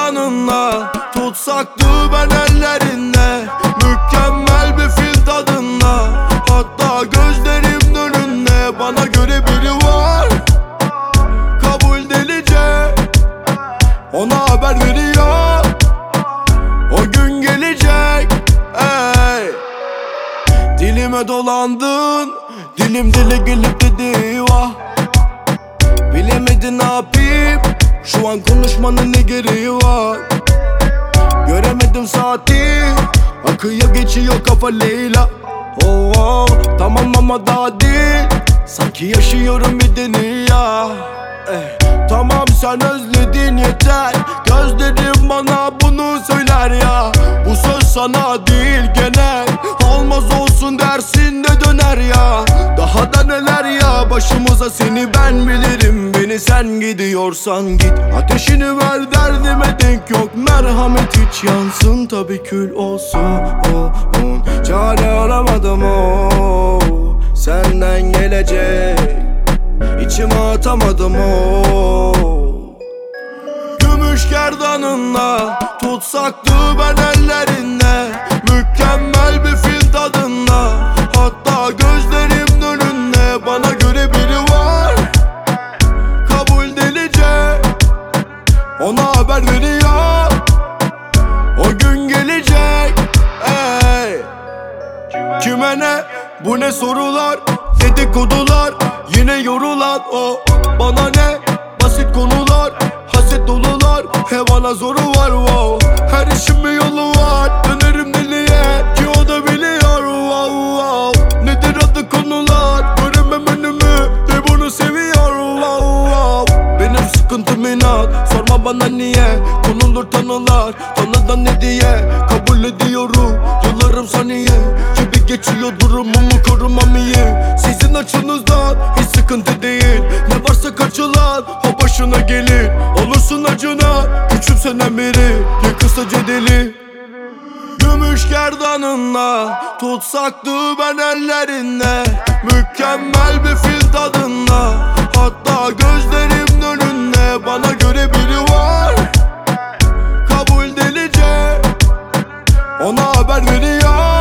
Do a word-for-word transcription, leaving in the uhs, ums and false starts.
gerdanınla tutsaktı ben ellerinde. Mükemmel bir fil tadında, hatta gözlerimin önünde. Bana göre biri var, kabul delice, ona haber veriyor, o gün gelecek. Ey, dilime dolandın, dilim dile gelip dedi vah. Bilemedin ne yapayım, şu an konuşmanın ne gereği var. Göremedim saati, akıyor geçiyor kafa Leyla. Oh, oh, tamam ama daha değil, sanki yaşıyorum bir dünya. eh, Tamam sen özledin yeter, gözlerim bana bunu söyler ya. Bu söz sana değil genel, olmaz olsun dersin de döner ya. Daha da neler ya başımıza, seni ben bilirim. Beni sen gidiyorsan git, ateşini ver, derdime denk yok. Merhamet hiç yansın tabi kül olsun. oh, oh. Çare aramadım o, senden gelecek, İçime atamadım o. Gümüş gerdanınla tutsaktı ben ellerinde. Mükemmel bir fil tadında, hatta gözlerimin önünde. Bana göre biri var, kabul delice, ona haber veriyor, o gün gelecek. Ey, kime ne, bu ne sorular, dedikodular, yine yorulan o. Bana ne, basit konular, haset dolular, hevana zoru var wow. Her işin bir yolu var, dönerim deliye ki o da biliyor wow, wow. Nedir adı konular, göremem önümü de bunu seviyor wow, wow. Benim sıkıntım inat, sorma bana niye. Konulur tanılar, tanıdan ne diye. Kabul ediyorum, yıllarım saniye. Gibi geçiyor durumumu korumam iyi. Sizin açınızdan hiç sıkıntı değil, ne varsa kaçılan o başına gelir. Olursun acına, küçümsenen biri, ya kısaca deli. Gümüş gerdanınla tutsaktı ben ellerinde. Mükemmel bir fil tadında, hatta gözlerimin önünde. Bana göre biri var, kabul delice, ona haber veriyor,